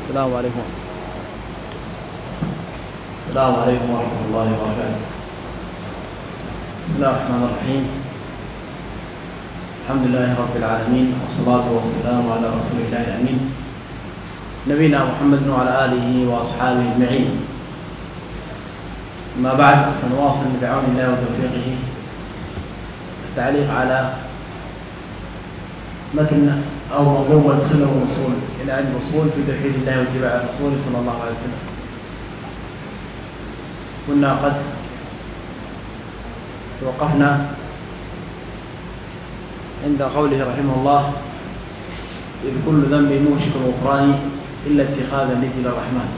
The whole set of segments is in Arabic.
السلام عليكم. السلام عليكم ورحمة الله وبركاته. بسم الله الرحمن الرحيم. الحمد لله رب العالمين، والصلاة والسلام على رسول الله الأمين نبينا محمد وعلى آله وأصحابه أجمعين. ما بعد، فنواصل بعون الله وتوفيقه التعليق على متن أو منظومة سنة وأصول إلى علم الأصول في توحيد الله واتباع الرسول صلى الله عليه وسلم. كنا قد توقفنا عند قوله رحمه الله: إذ كل ذنب موشك الغفران إلا اتخاذا لذل الرحمن.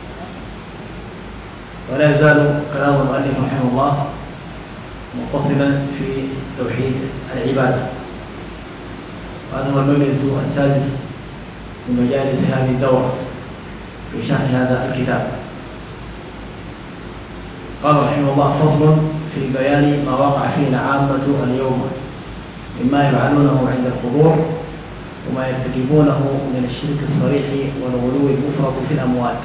ولا يزال كلام المؤلف رحمه الله متصلا في توحيد العبادة، وهذا هو المجلس السادس من مجالس هذه الدورة في شرح هذا الكتاب. قال رحمه الله: فصل في بيان ما وقع فيه العامة اليوم مما يفعلونه عند القبور وما يرتكبونه من الشرك الصريح والغلو المفرط في الأموات.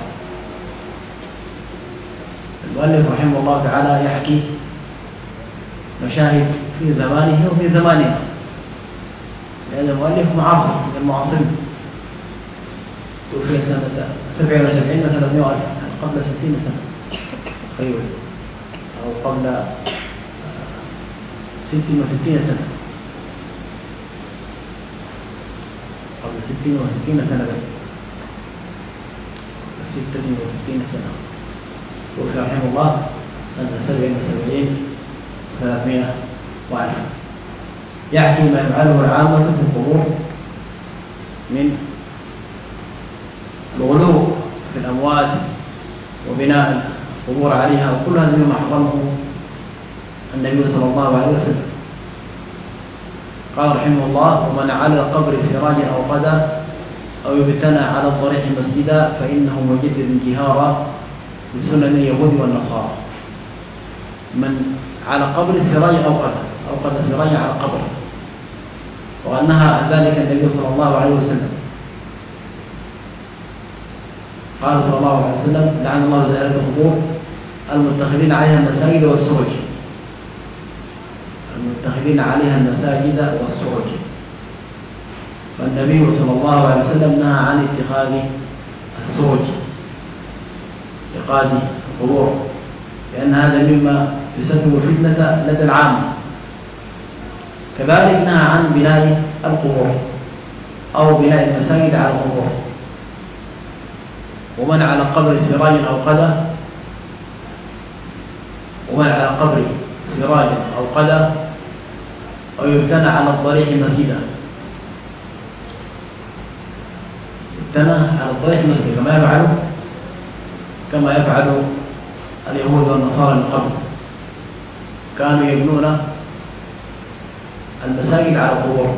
المؤلف رحمه الله تعالى يحكي مشاهد في زمانه وفي زماننا، لأن المؤلف معاصر من المعاصرين، توفي سنة 77 و300 ألف، قبل 60 سنة تقريبا، أو قبل 66 سنة، قبل 66 سنة، 66 سنة توفي رحمه الله سنة 77 و300 وألف. يحكي ما يفعله العامة في القبور من الغلو في الأموات وبناء القبور عليها، وكل هذا مما حرمه النبي صلى الله عليه وسلم. قال رحمه الله: ومن على القبر سراجا أو قدا أو يبتنى على الضريح مسجدا فإنه مجدد جهارا بسنن اليهود والنصارى. من على قبر سراجا أو قدا، أو قد سراجا على قبر، وأنهى عن ذلك النبي صلى الله عليه وسلم. قال صلى الله عليه وسلم: لعن الله زائرة القبور المتخذين عليها المساجد والسرج، المتخذين عليها المساجد والسرج. فالنبي صلى الله عليه وسلم نهى عن اتخاذ السرج لقاء القبور، لأن هذا مما يسبب الفتنة لدى العامة. كذلك نهى عن بناء القبور أو بناء المساجد على القبور. ومن على قبر سراج أو قدا، ومن على قبر سراج أو قدا أو يبتنى على الضريح مسجدا، يبتنى على الضريح مسجدا كما يفعل اليهود والنصارى من قبل، كانوا يبنون المساجد على القبور،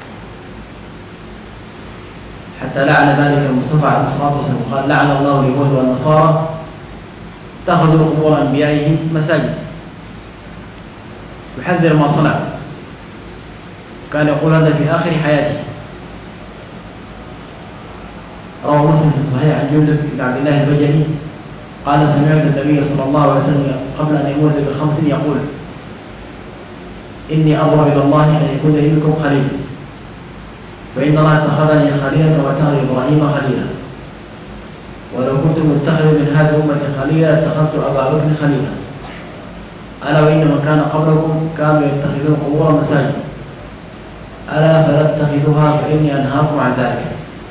حتى لعن ذلك المصطفى عليه الصلاة والسلام، قال: لعن الله اليهود والنصارى اتخذوا قبور أنبيائهم مساجد. يحذر ما صنع، كان يقول هذا في آخر حياته. روى مسلم في الصحيح عن جندب بن عبد الله البجلي قال: سمعت النبي صلى الله عليه وسلم قبل أن يموت ب5 يقول: إني أضرب إلى الله أن يكون لي منكم خليل، فإن الله اتخذني خليلا واتخذ إبراهيم خليلا، ولو كنت متخذا من هذه الأمة خليلا اتخذت أبا بكر خليلا. ألا وإن من كان قبلكم كانوا يتخذون قبور مساجد، ألا فلا تتخذوها فإني أنهاكم عن ذلك.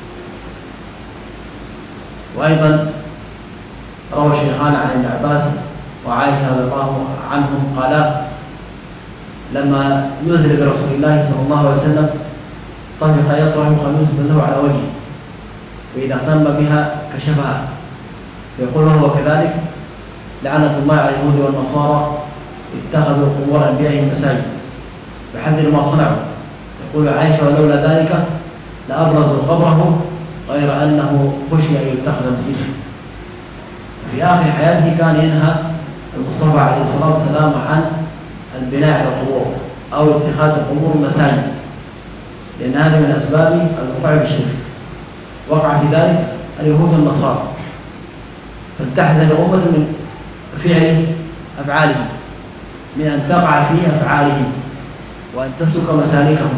وأيضا روى الشيخان عن ابن عباس وعائشة رضي الله عنهم قالا: لما نزل برسول الله صلى الله عليه وسلم طفق يطرح خميصة له على وجهه، وإذا اهتم بها كشفها، يقول وهو كذلك: لعنة الله على اليهود والنصارى اتخذوا قبور أنبيائهم مساجد. يحذر ما صنعوا، يقول عائشة: ولولا ذلك لأبرزوا قبره، غير أنه خشي أن يتخذ مسجدا. في آخر حياته كان ينهى المصطفى عليه الصلاة والسلام عن البناء على القبور أو اتخاذ القبور مساجد، لأن هذا من أسباب الوقوع بالشرك. وقع في ذلك اليهود والنصارى، فلتحذر الأمة من فعل أفعالهم، من أن تقع في أفعالهم وأن تسلك مسالكهم.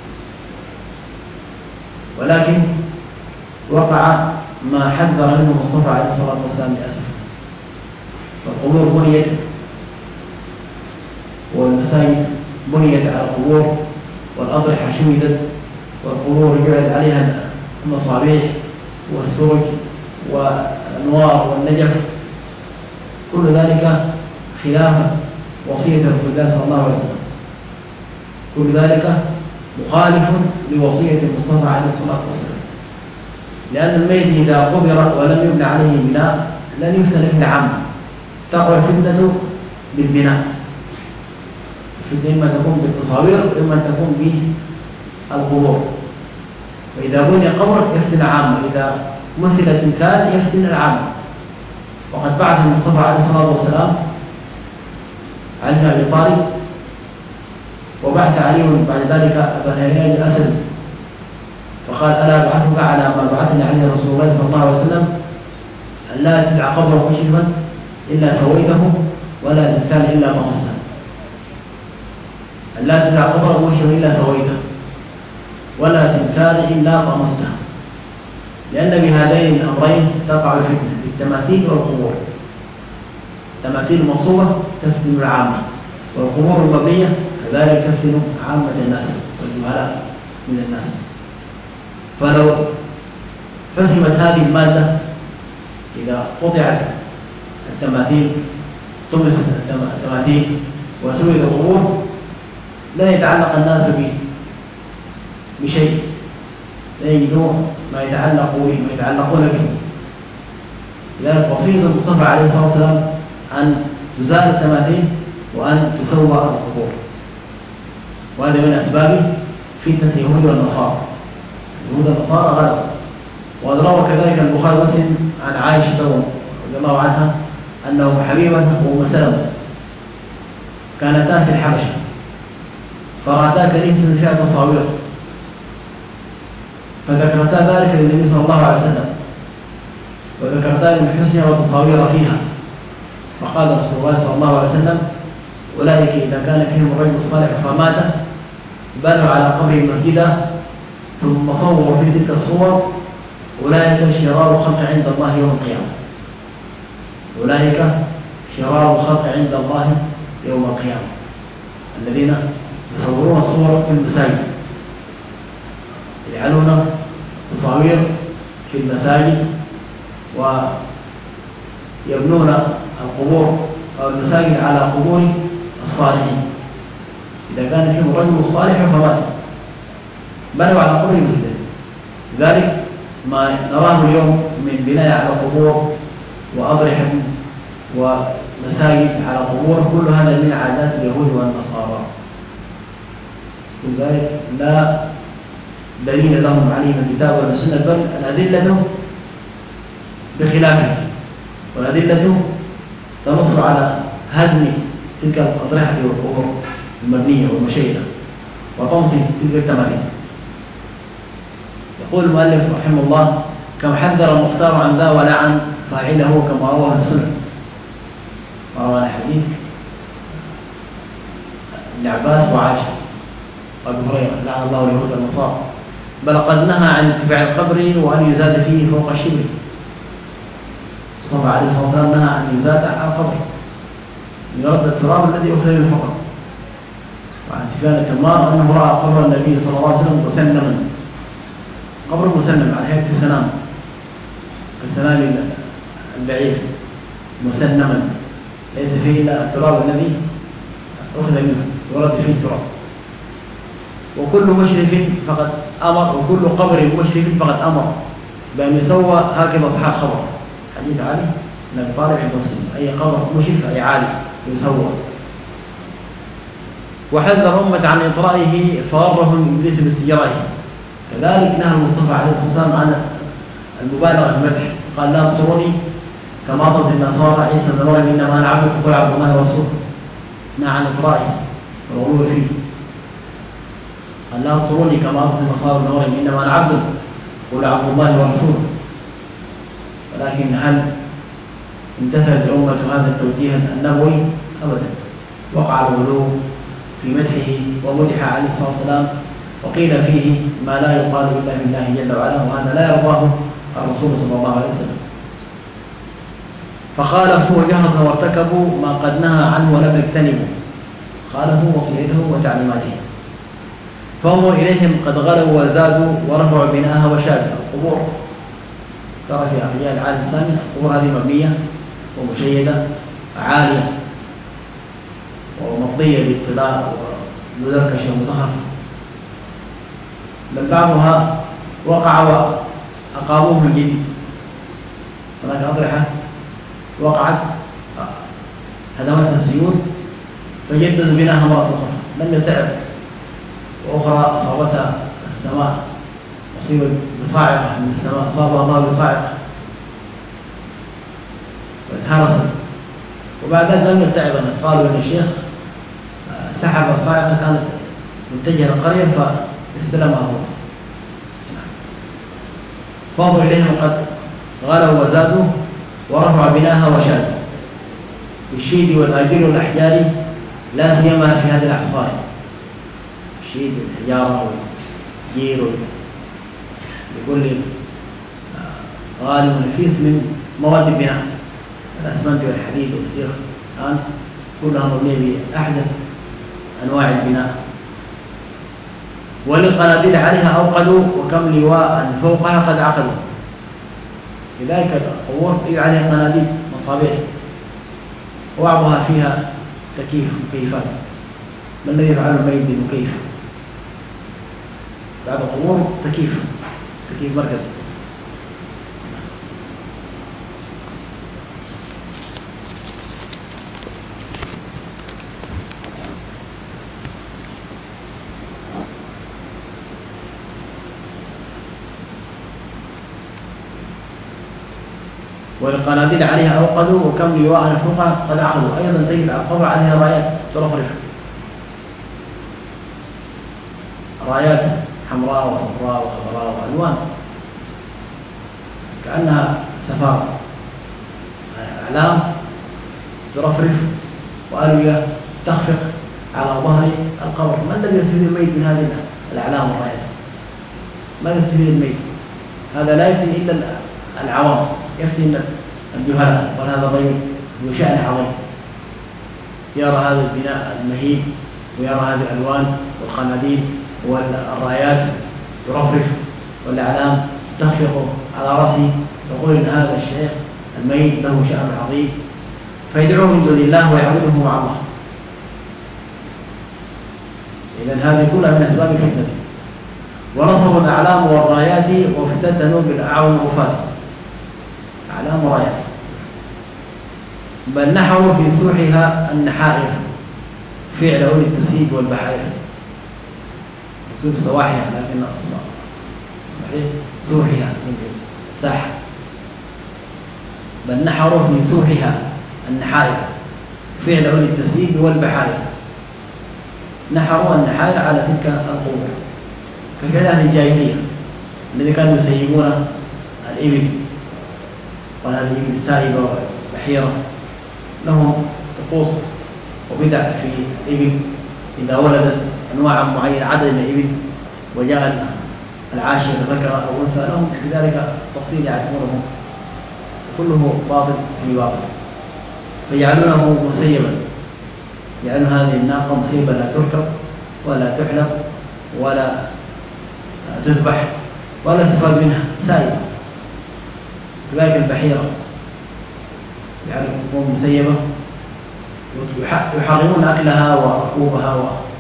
ولكن وقع ما حذر منه المصطفى عليه الصلاة والسلام للأسف، فالقبور بنيت والمساجد بنيت على القبور، والأضرحة شمدت، والقبور جعلت عليها المصابيح والسرج والأنوار والنجف، كل ذلك خلاف وصية رسول الله صلى الله عليه وسلم، كل ذلك مخالف لوصية المصطفى عليه الصلاة والسلام. لأن الميت إذا قبر ولم يبنى عليه بناء لن يفتن فتنة عامة، تقع الفتنة بالبناء. الفتنة إما تكون بالتصاوير وإما تكون بالقبور. وإذا بني قبر يفتن عامة، إذا مثل تمثال يفتن العامة. وقد بعث المصطفى عليه الصلاة والسلام علي بن أبي طالب، وبعث علي بعد ذلك أبا هريرة الأسد، فقال: ألا أبعثك على ما بعثني عليه رسول الله صلى الله عليه وسلم، أن لا تدع قبره مشرفا إلا سويته، ولا تمثال إلا طمسته. أن لا تدع قبره مشرفا إلا سويته، ولا تمثال إلا طمسته. لأن بهذين الأمرين تقع الفتنة، بالتماثيل والقبور. التماثيل المنصوبة تفتن العامة، والقبور المبنية كذلك تفتن عامة الناس والجهلاء من الناس. فلو حسمت هذه المادة، إذا قطعت التماثيل، طمست التماثيل وسويت القبور، لا يتعلق الناس بشيء، لا يجدون ما يتعلقون به. لذلك وصية المصطفى عليه الصلاة والسلام أن تزال التماثيل وأن تسوى القبور، وهذا من أسباب فتنة اليهود والنصارى. اليهود والنصارى غلبوا. وقد روى كذلك البخاري ومسلم عن عائشة رضي الله عنها أنه حبيبة وأم سلمة كانتا في الحبشة، فرأتا كريمة فيها تصاوير، فذكرتا ذلك للنبي صلى الله عليه وسلم، وذكرتا من حسنها وتصاوير فيها، فقال رسول الله صلى الله عليه وسلم: أولئك إذا كان فيهم الرجل الصالح فمات بنوا على قبره مسجدا ثم صوروا في تلك الصور، أولئك شرار الخلق عند الله يوم القيامة. أولئك شرار الخلق عند الله يوم القيامة، الذين يصورون الصور في المساجد، يجعلون تصاوير في المساجد، ويبنون القبور أو المساجد على قبور الصالحين. إذا كان فيهم الرجل الصالح فمات بنوا على قبر مسجد. لذلك ما نراه اليوم من بناء على قبور وأضرحة ومساجد على قبور، كل هذا من عادات اليهود والنصارى. لذلك لا دليل لهم عليه من الكتاب ولا السنة، بل الأدلة بخلافه، والأدلة تنص على هدم تلك الأضرحة والقبور المبنية والمشيدة وتنصب تلك التماثيل. يقول المؤلف رحمه الله: كم حذر المختار عن ذا ولعن فاعله كما رواه السنة. وروى الحديث ابن عباس وعائشة وابي هريرة لعن الله اليهود والنصارى، بل قد نهى عن اتباع القبر وأن يزاد فيه فوق الشبر. المصطفى عليه الصلاة والسلام نهى أن يزاد على القبر، يرد التراب الذي أخرج من الفقر. وعن سفيان التمار أنه رأى قبر النبي صلى الله عليه وسلم مسنما، قبر مسنم على هيئة السنام، السنام البعير مسنما ليس فيه إلا التراب الذي أخذ منه ورد فيه التراب. وكل مشرف فقد أمر، وكل قبر مشرف فقد أمر بأن يسوى هكذا أصحاب خبر. حديث علي بن أبي طالب عند مسلم: أي قبر مشرف أي عالي يسوى. وحذر أمة عن إطرائه فغرهم إبليس باستجرائه. كذلك نهى المصطفى عليه الصلاة والسلام عن المبالغة في المدح، قال: لا تطروني كما أطرت النصارى عيسى بن مريم إنما أنا عبد فقل عبد الله ورسوله. نهى عن إطرائه والغلو فيه، قال: لا تطروني كما أطرت النصارى بن مريم إنما أنا عبد فقل عبد الله ورسوله. ولكن هل امتثلت الأمة هذا التوجيه النبوي؟ أبدا. وقع الغلو في مدحه ومدح عليه الصلاة والسلام، وقيل فيه ما لا يقال إلا بالله جل وعلا، وهذا لا يرضاه الرسول صلى الله عليه وسلم. فخالفوا جهرا وارتكبوا ما قد نهى عنه ولم يجتنبوا، خالفوا وصيته وتعليماته. فهم إليهم قد غلوا وزادوا ورفعوا بناءها وشادوا. القبور ترى في أحياء العالم الإسلامي القبور هذه مبنية ومشيدة عالية ومفضية للاطلاع ومزركشة ومزخرفة، بل بعضها وقع وأقاموه من جديد. هناك أضرحة وقعت هدمتها السيول فجددوا بناها مرة أخرى، لم يتعب، وأخرى أصابتها السماء، أصيبت بصاعقة من السماء، أصابها الله بصاعقة واتهرست، وبعد ذلك لم يتعب الناس. قالوا إن الشيخ سحب الصاعقة كانت متجهة القرية فاستلمها هو. فهم إليهم قد غلوا وزادوا ورفعوا بناها وشادوا بالشيد والآجيل والأحجار، لا سيما في هذه الأعصار. الشيد والحجارة والجير بكل غالي ونفيس من مواد البناء، الأسمنت والحديد والصيغ الآن كلها مبنية بأحدث أنواع البناء. وللقناديل عليها أوقدوا، وكم لواء فوقها قد عقدوا. لذلك القبور عليها قناديل مصابيح، وبعضها فيها تكييف مكيفات. ما الذي يفعل الميت بالمكيف؟ بعض القبور تكييف مركزي. والقناديل عليها أوقدوا، وكم لواء فوقها قد عقدوا. أيضا تجد على القبر عليها رايات ترفرف، رايات حمراء وصفراء وخضراء وألوان كأنها سفارة، أعلام ترفرف وألوية تخفق على ظهر القبر. ما الذي يستفيد الميت من هذه الأعلام والرايات؟ ما يستفيد الميت؟ هذا لا يفتي إلا العوام، يفتي إلا الجهلاء، وهذا ضيق ذو شأن عظيم، يرى هذا البناء المهيب ويرى هذه الألوان والقناديل والرايات ترفرف والأعلام تخفق على رأسه، يقول إن هذا الشيخ الميت له شأن عظيم، فيدعوه من دون الله ويعبده مع الله. إذن هذه كلها من أسباب الفتنة. ونصبوا الأعلام والرايات وافتتنوا بالأعوام والوفات، أعلام ورايات، بل نحوا في سوحها النحائر، فعل أولي التسييد والبحائر. مكتوب سواحها لكن سوحها ساحة، بل نحروا في سوحها النحائر، فعل أولي التسييد والبحائر. نحروا النحائر على تلك القبور كفعل أهل الجاهلية الذي كانوا يسيبون الإبل، وهذه الإبل سائبة وبحيرة، لهم طقوس وبدع في الإبل. إذا ولدت أنواع معينة عدد من الإبل وجاء العاشر ذكر أو أنثى، لهم في ذلك تفصيل يعرفونه، كله باطل في باطل، فيجعلونه مسيبا، يجعلون هذه الناقة مسيبة لا تركب ولا تحلب ولا تذبح ولا يستفاد منها، سائبة. كذلك البحيرة يعرفون مسيبة، يحرمون أكلها وركوبها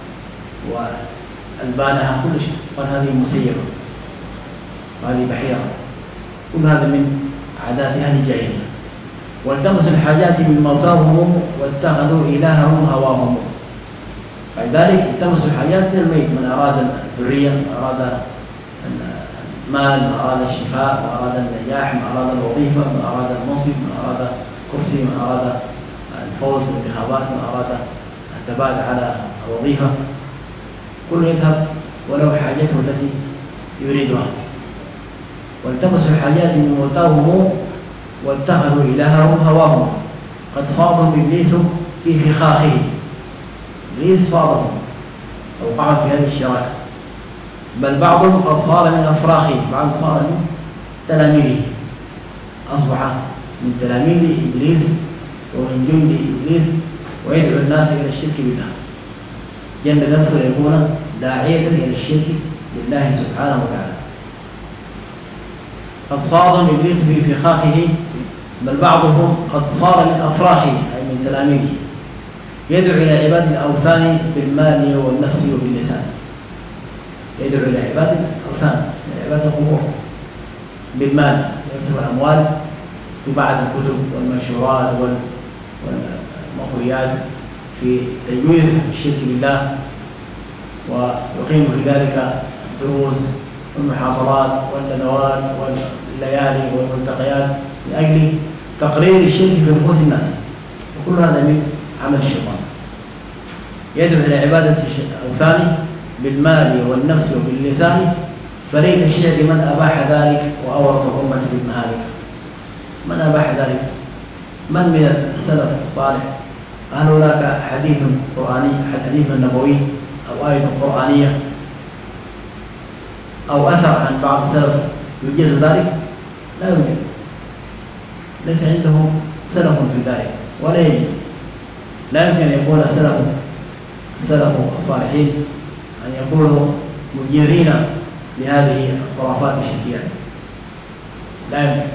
وألبانها، كل شيء، وهذه مسيبة وهذه بحيرة. كل هذا من عادات أهل الجاهلية. والتمسوا الحاجات من موتاهم واتخذوا إلههم هواهم. فلذلك التمسوا الحاجات من الميت، من أراد الذرية، من أراد المال، من أراد الشفاء، من أراد النجاح، من أراد الوظيفة، من أراد المنصب، من أراد كرسي، من أراد الفوز بالانتخابات، من أراد الثبات على الوظيفة، كل يذهب ولو حاجته التي يريدها. والتمسوا الحاجات من موتاهم واتخذوا إلههم هواهم. قد صادهم إبليس في فخاخه، إبليس صادهم أوقعوا في هذه الشراكة. بل بعضهم قد صار من أفراخه، بعض صار من تلاميذه، أصبح من تلاميذ إبليس ومن جند إبليس، ويدعو الناس إلى الشرك بالله، جند نفسه يكون داعية إلى الشرك بالله سبحانه وتعالى. قد صادهم إبليس في فخاخه، بل بعضهم قد صار من أفراخه أي من تلاميذه، يدعو إلى عباد الأوثان بالمال والنفس وباللسان. يدعو إلى عباد الأوثان، إلى عباد القبور بالمال، يصرف الأموال في بعض الكتب والمنشورات والمطويات في تجويز الشرك بالله، ويقيم في ذلك الدروس والمحاضرات والندوات والليالي والملتقيات لأجل تقرير الشرك في نفوس الناس، وكل هذا من عمل الشيطان. يدعو إلى عبادة الأوثان بالمال والنفس وباللسان، فليت الشعر من أباح ذلك وأورط الأمة بالمهالك. من أباح ذلك؟ من من السلف الصالح؟ هل هناك حديث قرآني، حديث نبوي أو آية قرآنية أو أثر عن بعض السلف يجيز ذلك؟ لا يوجد، ليس عندهم سلف في ذلك ولا يجب. لا يمكن أن يكون سلف الصالحين أن يكونوا مجيزين لهذه الخرافات الشركية، لا يمكن.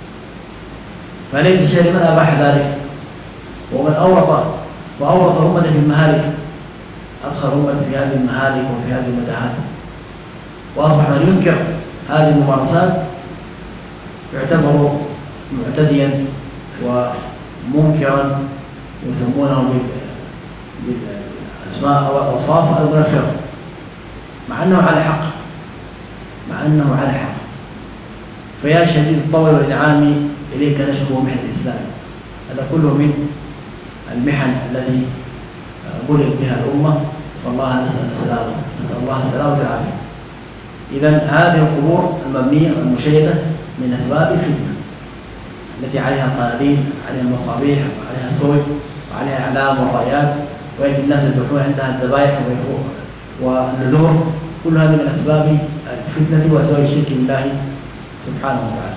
فليس الشيء من أباح ذلك، ومن وأورط الأمة في المهالك، أدخل الأمة في هذه المهالك وفي هذه المتاهات، وأصبح من ينكر هذه الممارسات يعتبر معتديا ومنكرا، يسمونه بالأسماء أو الأوصاف المنفرة، مع أنه على حق. فيا شديد الطول والإنعام إليك نشكو محن الإسلام. هذا كله من المحن الذي بلغ بها الأمة، والله نسأل الله السلامة والعافية. إذن هذه القبور المبنية والمشيدة من أسباب الفتنة التي عليها قناديل، عليها مصابيح، وعليها صوت، وعليها أعلام ورايات، ويأتي الناس يذبحون عندها الذبائح والنذور. كل هذه من أسباب الفتنة وأسباب الشرك بالله سبحانه وتعالى.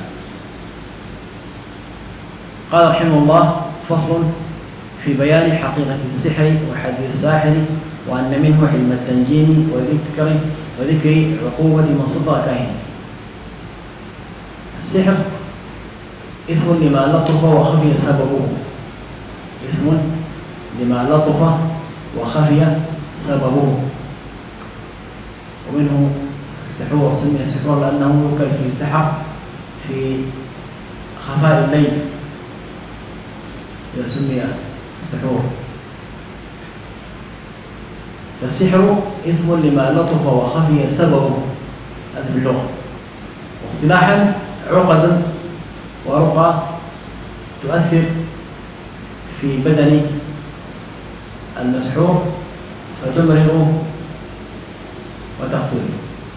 قال رحمه الله: فصل في بيان حقيقة السحر وحد الساحر، وأن منه علم التنجيم وذكر عقوبة من صدر كاهن. السحر اسم لما لطف وخفي سببه، اسم لما لطف وخفي سببه. ومنه السحور، سمي السحور لأنه يوكل في السحر في خفاء الليل، سمي السحور. فالسحر اسم لما لطف وخفي سببه، هذا في اللغة. واصطلاحا عقد ورقى تؤثر في بدن المسحور فتمرض وتقتل.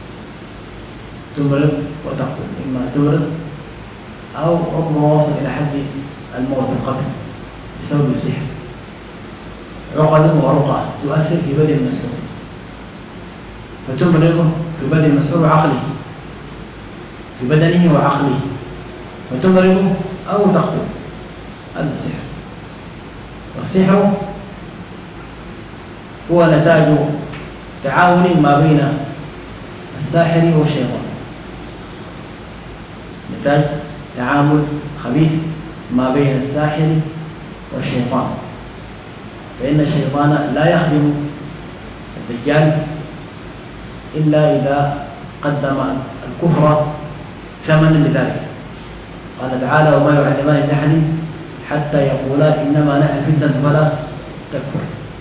تمرض وتقتل، إما تمرض أو ربما وصل إلى حد الموت القتل بسبب السحر. عقد ورقى تؤثر في بدن المسحور فتمرض في بدن المسحور وعقله، في بدنه وعقله، فتمرض أو تقتل. هذا السحر. والسحر هو نتاج تعاون ما بين الساحر والشيطان، نتاج تعامل خبيث ما بين الساحر والشيطان. فإن الشيطان لا يخدم الدجال إلا إذا قدم الكفر ثمنا لذلك. قال تعالى: وما يعلمان من أحد حتى يقولا إنما نحن فتنة فلا تكفر.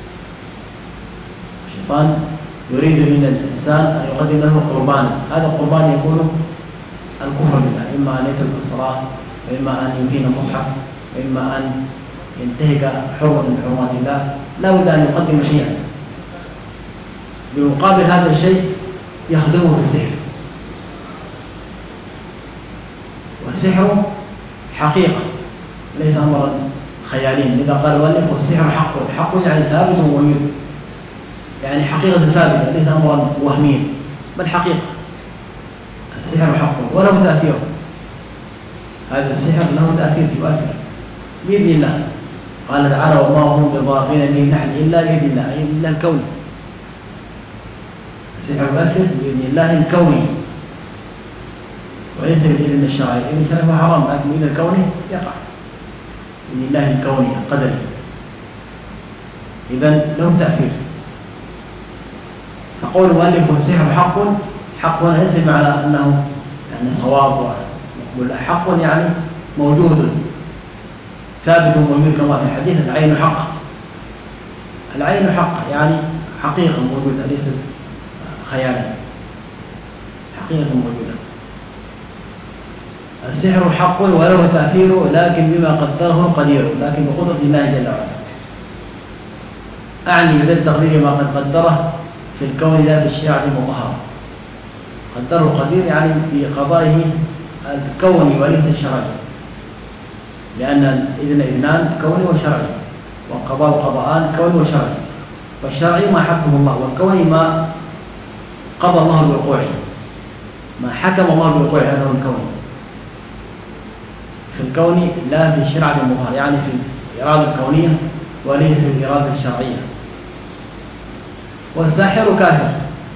الشيطان يريد من الإنسان أن يقدم له قربانا، هذا القربان يكون الكفر بالله، إما أن يترك الصلاة، وإما أن يهين المصحف، وإما أن ينتهك حرمة من حرمات الله. لا بد أن يقدم شيئا بمقابل هذا الشيء يخدمه في السحر. والسحر حقيقة ليس أمرا خياليا. إذا قال المؤلف والسحر حق، حق يعني ثابت وموجود، يعني حقيقة ثابتة ليس أمرا وهميا بل حقيقة. السحر حق وله تأثير، هذا السحر له تأثير يؤثر بإذن الله. قال تعالى وما هم بضارين به من أحد إلا بإذن الله، أي بإذن الله الكوني. السحر يؤثر بإذن الله الكوني وليس بالإذن الشرعي. الإذن الشرعي هو حرام، لكن بإذن الكوني يقع بإذن الله الكوني القدري. إذن له تأثير. فقول المؤلف والسحر حق، حق ليس بمعنى أنه يعني صواب ومقبول، حق يعني موجود ثابت وموجود كما في الحديث العين حق. العين حق يعني حقيقة موجودة ليست خيالا، حقيقة موجودة. السحر حق وله تأثير لكن بما قدره القدير، لكن بقدرة الله جل وعلا. أعني بذل تقدير ما قد قدره في الكون لا في الشريعة المطهرة. قدره القدير يعني في قضائه الكوني وليس الشرعي، لأن الإذن إذنان كوني وشرعي، والقضاء قضاءان كوني وشرعي. والشرعي ما حكم الله، والكوني ما قضى الله بوقوعه، ما حكم الله بوقوعه، هذا هو الكوني. في الكون لا في الشريعة المطهرة، يعني في الإرادة الكونية وليس في الإرادة الشرعية. والساحر كافر،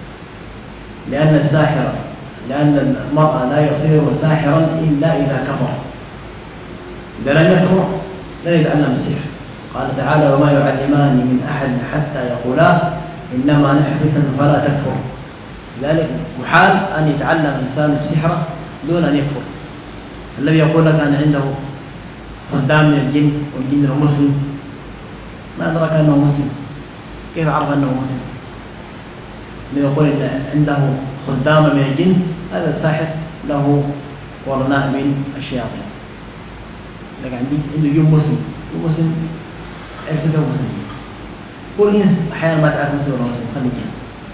لأن المرء لا يصير ساحرا إلا إذا كفر. إذا لم يكفر لا يتعلم السحر. قال تعالى وما يعلمان من أحد حتى يقولا إنما نحن فتنة فلا تكفر. لذلك محال أن يتعلم الإنسان السحر دون أن يكفر. الذي يقول لك أن عنده خدام من الجن والجن هو مسلم، ما أدرك أنه مسلم؟ كيف عرف أنه مسلم؟ الذي يقول إن عنده خدام من الجن هذا الساحر له قرناء من الشياطين. لكن عنده جن مسلم عرفت أنه مسلم. كل إنس أحيانا ما تعرف مسلم ولا مسلم، خلي جن.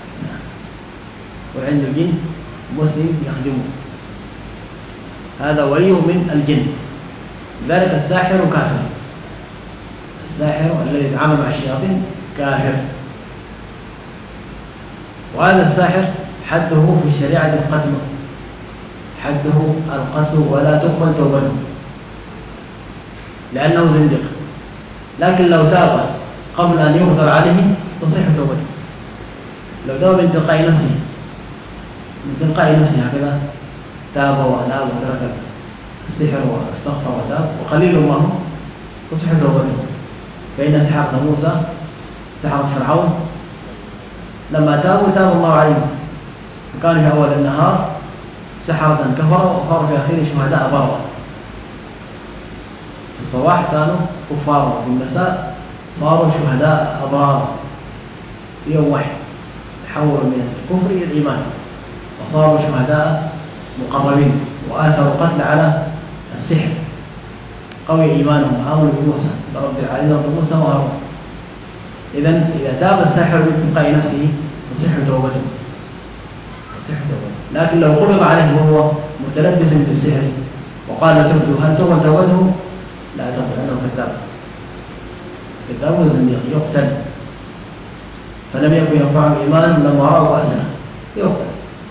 وعنده جن مسلم يخدمه، هذا ولي من الجن. لذلك الساحر كافر. الساحر الذي يتعامل مع الشياطين كافر. وهذا الساحر حده في الشريعة القتل، حده القتل ولا تقبل توبته لأنه زنديق. لكن لو تاب قبل أن يقدر عليه تصح توبته. لو تاب من تلقاء نفسه هكذا تاب وأناب وترك السحر واستغفر وتاب وقليل الله تصح توبته. فإن سحرة موسى سحرة فرعون لما تاب الله عليهم، وكان في أول النهار سحرة كفروا وصاروا في أخير شهداء بررة. في الصباح كانوا كفار وفي المساء صاروا شهداء أبرار. في يوم واحد تحولوا من الكفر إلى الإيمان وصاروا شهداء مقربين، وآثروا القتل على السحر. قوي إيمانهم آمنوا بموسى برب العالمين وموسى وهارون. إذا تاب الساحر بتلقاء نفسه تصح توبته. لكن لو قبض عليه وهو متلبس بالسحر وقال تبدو هل تقبل توبته؟ لا تقبل، أنه كذاب وزنديق يقتل. فلم يكن ينفعه إيمان لما رأوا بأسنا يقتل.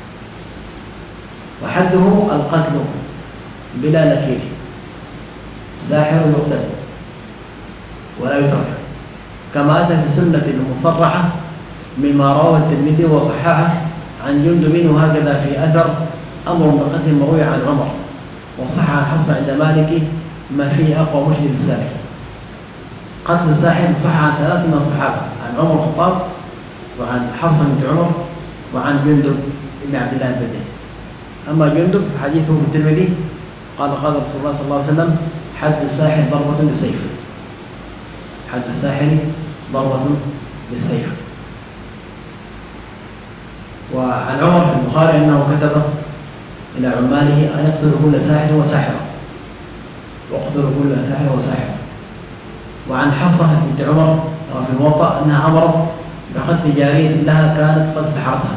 وحده القتل بلا نكير. الساحر يقتل ولا يترك، كما أتى في السنة المصرحة مما رواه الترمذي وصححه عن جندب وهكذا في أثر أمر بقتل مروي عن عمر، وصح عن حفص عند مالك ما فيه أقوى مشهد السالك. قتل الساحر صح عن 3 من الصحابة، عن عمر الخطاب وعن حفص بنت عمر وعن جندب بن عبد الله البدري. أما جندب حديثه في الترمذي قال رسول الله صلى الله عليه وسلم حد الساحر ضربة بالسيف. حد الساحر ضربة بالسيف. وعن عمر في البخاري أنه كتب إلى عماله أن يقتل كل ساحر وساحرة، واقتل كل ساحر وساحرة. وعن حفصة بنت عمر في الموطأ أنها أمرت بقتل جارية لها كانت قد سحرتها،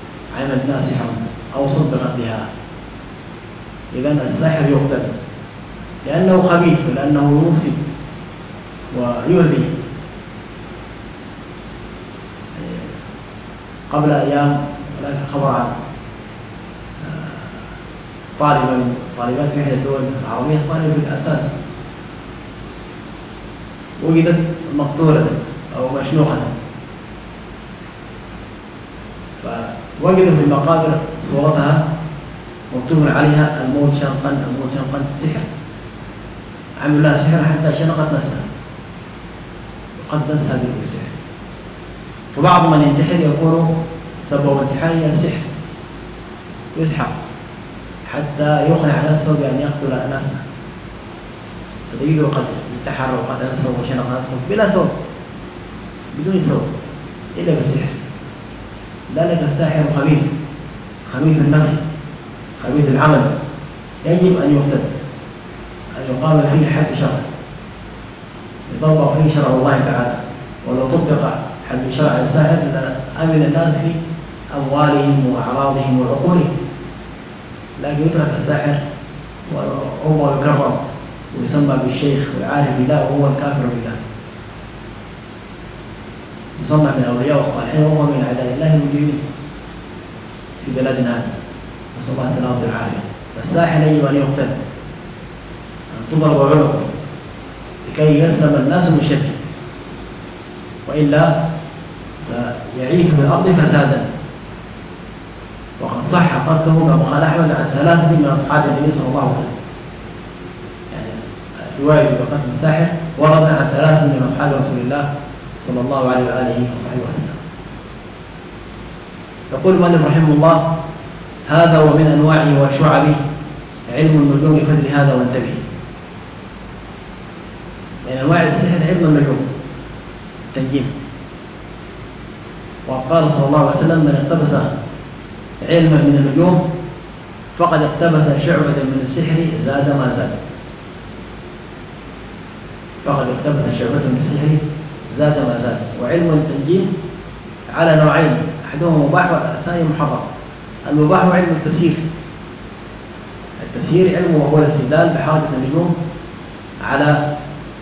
عملت لها سحرا أوصت بقتلها. إذن الساحر يقتل لأنه خبيث ولأنه يفسد ويؤذي. قبل أيام هناك خبر عن طالبة من طالبات في إحدى الدول العربية، طالبة بالأساس وجدت مقتولة أو مشنوقة، فوجدوا في المقابر صورتها مكتوب عليها الموت شنقا الموت شنقا، سحر، عملوا لها سحر حتى شنقت نفسها وقدسها بالسحر. فبعض من ينتحر يقول سبب انتحاره السحر، يسحر حتى يقنع نفسه بأن يقتل نفسه، فتجده قد انتحر وقتل نفسه وشنق نفسه بلا سبب، بدون سبب إلا بالسحر. ذلك الساحر خبيث، خبيث النفس، خبيث العمل، يجب أن يقتل، أن يقام فيه حد شرع، يطبق فيه شرع الله تعالى. ولو طبق حد شرع الساحر لأمن الناس في أموالهم وأعراضهم وعقولهم، لكن يترك الساحر وهو يكرم ويسمى بالشيخ والعارف بالله وهو الكافر بالله، يسمى من الأولياء والصالحين وهو من أعداء الله المجرمين في بلادنا هذه، نسأل الله السلامة والعافية. فالساحر يجب أن يقتل، أن تضرب عنقه لكي يسلم الناس من شره، وإلا سيعيش في الأرض فسادا. وقد صح قتله كما قال أحمد عن 3 من أصحاب النبي صلى الله عليه وسلم، يعني رواية بقتل الساحر ورد عن 3 من أصحاب رسول الله صلى الله عليه وآله وصحبه وسلم. يقول المؤلف رحمه الله: هذا ومن أنواعه وشعبه علم النجوم بقدر هذا وانتبه. من أنواع السحر علم النجوم، التنجيم. وقال صلى الله عليه وسلم: من اقتبس علما من النجوم فقد اقتبس شعبة من السحر زاد ما زاد. فقد اقتبس شعبة من السحر زاد ما زاد. وعلم التنجيم على نوعين، أحدهما مباح والثاني محرم. المباح علم التسيير. التسيير علم وهو الاستدلال بحركة النجوم على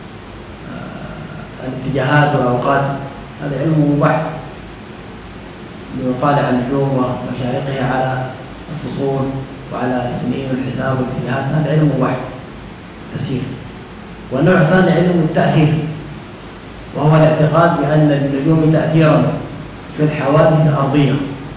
الاتجاهات والأوقات، هذا علم مباح، ليطالع النجوم ومشارقها على الفصول وعلى السنين والحساب والاتجاهات، هذا علم مباح تسيير. والنوع الثاني علم التأثير، وهو الاعتقاد بأن للنجوم تأثيرا في الحوادث الأرضية،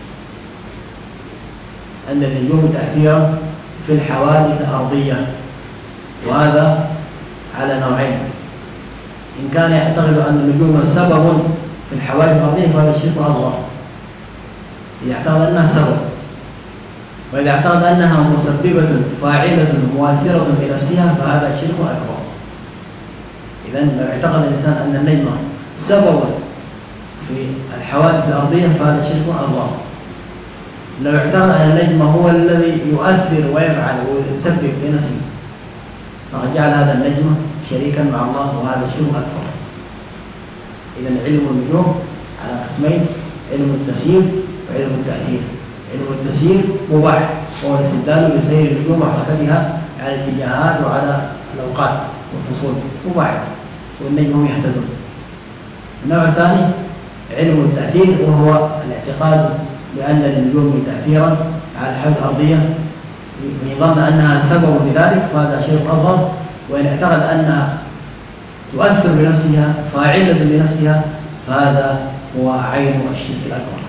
أن للنجوم تأثيرا في الحوادث الأرضية، وهذا على نوعين: إن كان يعتقد أن النجوم سبب في الحوادث الأرضية فهذا شرك أصغر، إذا اعتقد أنها سبب. وإذا اعتقد أنها مسببة فاعلة مؤثرة بنفسها فهذا شرك أكبر. إذن لو اعتقد الإنسان أن النجم سبب في الحوادث الأرضية فهذا شرك أصغر. لو اعتقد أن النجم هو الذي يؤثر ويفعل ويسبب بنفسه فقد جعل هذا النجم شريكا مع الله، وهذا شرك أكبر. إذن علم النجوم على قسمين: علم التسيير وعلم التأثير. علم التسيير مباح، وهو الاستدلال بسير النجوم وحركتها على الاتجاهات وعلى الأوقات والفصول، مباح، والنجم هم يهتدون. النوع الثاني علم التأثير، وهو الاعتقاد بأن للنجوم تأثيرا على الحياة الأرضية، ويظن أنها سبب لذلك فهذا شيء أصغر. وإن اعتقد أنها تؤثر بنفسها فاعلة بنفسها فهذا هو عين الشرك الأكبر.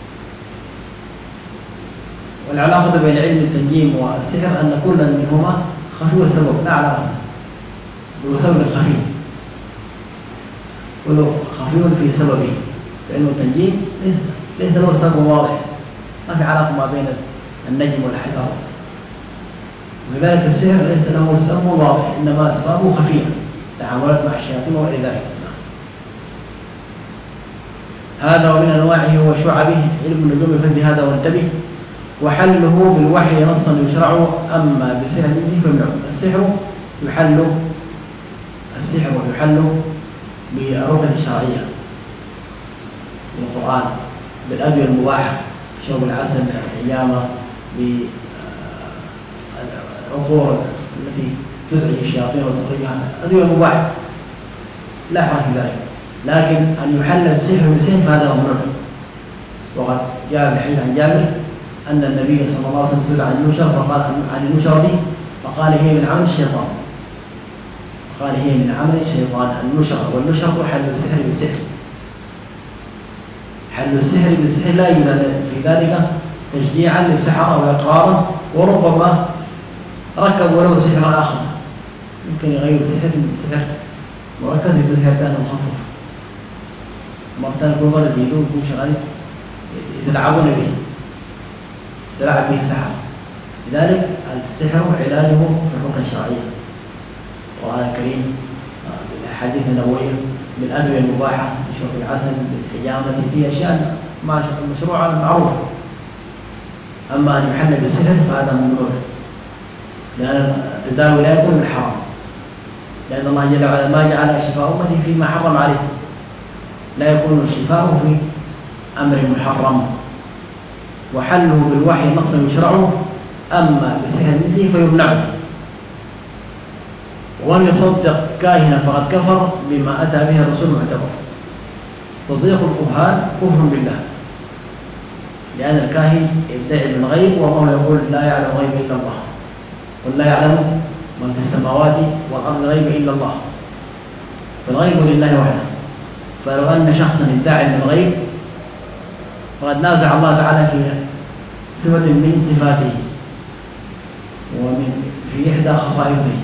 والعلاقة بين علم التنجيم والسحر أن كل منهما خفي السبب، لا علاقة بالسبب الخفي، كله خفي في سببه. علم التنجيم ليس له سبب واضح، ما في علاقة ما بين النجم والحجر، ولذلك السحر ليس له سبب واضح، إنما أسبابه خفية، تعاملات مع الشياطين وإلى ذلك. هذا ومن أنواعه وشعبه علم النجوم بفضل هذا وانتبه. وحله بالوحي نصا يشرع، أما بسحر فمنع. السحر يحل بالركن الشرعية بالقرآن، بالأدوية المباحة، شرب العسل، الحجامة، بالعطور التي تدعي الشياطين وتخرجها هذا مباح لا حرج في ذلك، لكن أن يحل السحر بالسحر فهذا ممنوع. وقد جاء الحديث عن جابر أن النبي صلى الله عليه وسلم سئل عن النشر فقال عن النشر به فقال هي من عمل الشيطان، قال هي من عمل الشيطان النشر، والنشر هو حل السحر بالسحر. حل السحر بالسحر لا يوجد في ذلك تشجيعا للسحر أو إقرارا، وربما ركب ولو سحر آخر يمكن يغير السحر من سحر مركز يكون سحر ثاني مخفف، مرتين كل مرة يزيدون يكون شغالين يتلعبون به، تلعب به السحر. لذلك السحر علاجه في الحكم الشرعية، القرآن الكريم بالأحاديث النبوية بالأدوية المباحة بشرب العسل بالحجامة في أشياء مشروعة معروفة. أما أن يحل بالسحر فهذا ممنوع، لأن التداوي لا يكون بالحرام، لأن الله جل وعلا ما جعل شفاء أمتي فيما حرم عليه، لا يكون الشفاء في أمر محرم. وحله بالوحي نصا يشرعه، أما بسحر مثله فيمنعه. ومن يصدق كاهنا فقد كفر بما أتى به الرسول المعتبر. تصديق الكهان كفر بالله، لأن الكاهن يدعي من الغيب والله يقول لا يعلم الغيب إلا الله، قل لا يعلم من في السماوات والأرض الغيب إلا الله، فالغيب لله وحده. فلو أن شخصا ادعى من الغيب فقد نازع الله تعالى في صفة من صفاته ومن في إحدى خصائصه،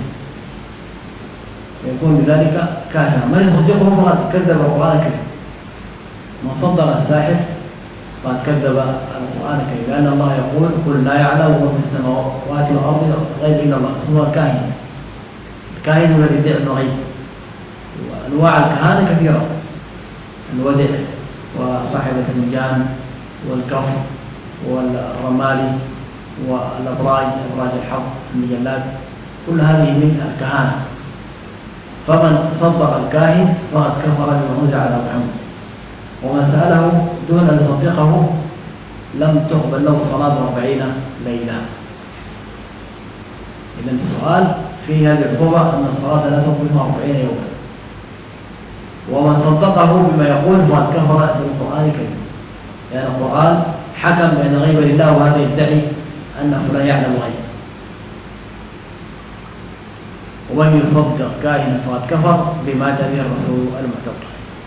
يكون بذلك كافرا. من يصدقه فقد كذب القرآن الكريم، من صدق الساحر فقد كذب القرآن الكريم، لأن الله يقول قل لا يعلم من في السماوات والأرض الغيب إلا الله. هو الكاهن، الكاهن هو الذي يدعي الغيب. وأنواع الكهانة كثيرة، الودع وصاحبة المجان والكف والرمالي والأبراج، أبراج الحظ، المجلات، كل هذه من الكهانة. فمن صدق الكاهن فقد كفر بما أنزل على محمد، ومن سأله دون أن يصدقه لم تقبل له صلاة 40 ليلة. إذن السؤال في هذه العقوبة أن الصلاة لا تقبلها 40 يوما. ومن صدقه بما يقول فقد كفر بالقرآن الكريم، لأن القرآن حكم بين الغيب لله، وهذا يدعي أن فلان يعلم الغيب. ومن يصدق كاهنا فقد كفر بما أتى به الرسول المعتبر.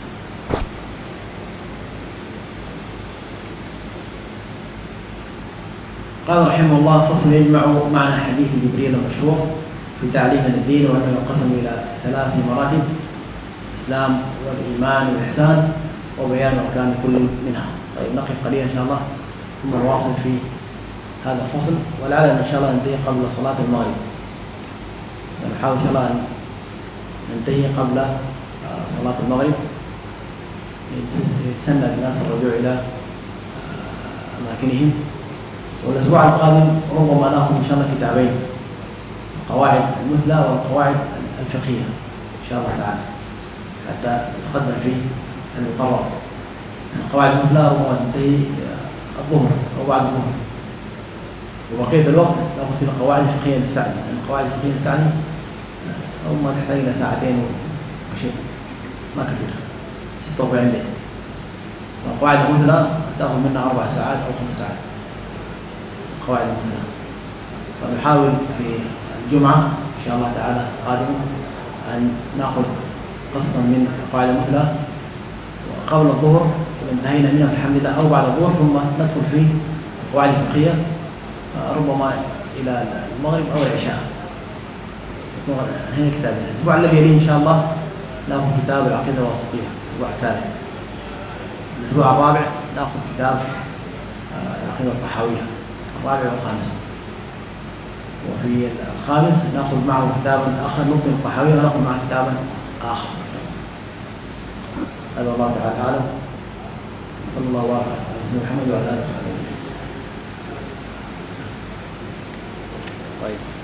قال رحمه الله فصل يجمع معنى حديث جبريل المشهور في تعريف الدين، وأنه ينقسم إلى 3 مراتب: الإسلام والإيمان والإحسان، وبيان أركان كل منها. طيب نقف قليلا إن شاء الله ثم نواصل في هذا الفصل، ولعل إن شاء الله ننتهي قبل صلاة المغرب. نحاول إن شاء الله أن ننتهي قبل صلاة المغرب، يتسنى الناس الرجوع إلى أماكنهم. والأسبوع القادم ربما نأخذ إن شاء الله كتابين: القواعد المثلى والقواعد الفقهية إن شاء الله تعالى، حتى نتقدم فيه المقرر. القواعد المثلى ربما تنتهي الظهر أو بعد الظهر، وبقية الوقت نأخذ في القواعد الفقهية للسعدي، لأن القواعد الفقهية للسعدي ربما تحتاج إلى 2 ساعات وشيء، ما كثير، 46 دقيقة. والقواعد المثلى تأخذ منا 4 ساعات أو 5 ساعات. القواعد المثلى فنحاول في الجمعة إن شاء الله تعالى قادمة أن نأخذ قسطا من القواعد المثلى قبل الظهر، وانتهينا منها الحمد لله، أو بعد الظهر، ثم ندخل في القواعد الفقهية ربما إلى المغرب أو العشاء. هنا كتاب. الأسبوع الذي يليه إن شاء الله نأخذ كتاب العقيدة الواسطية، الأسبوع الثالث. الأسبوع الرابع نأخذ كتاب العقيدة الطحاوية، الرابع والخامس. وفي الخامس نأخذ معه كتابا آخر نكمل الطحاوية، ونأخذ معه كتابا آخر. هذا الله تعالى أعلم. صلى الله عليه وسلم محمد وعلى آله وصحبه. طيب.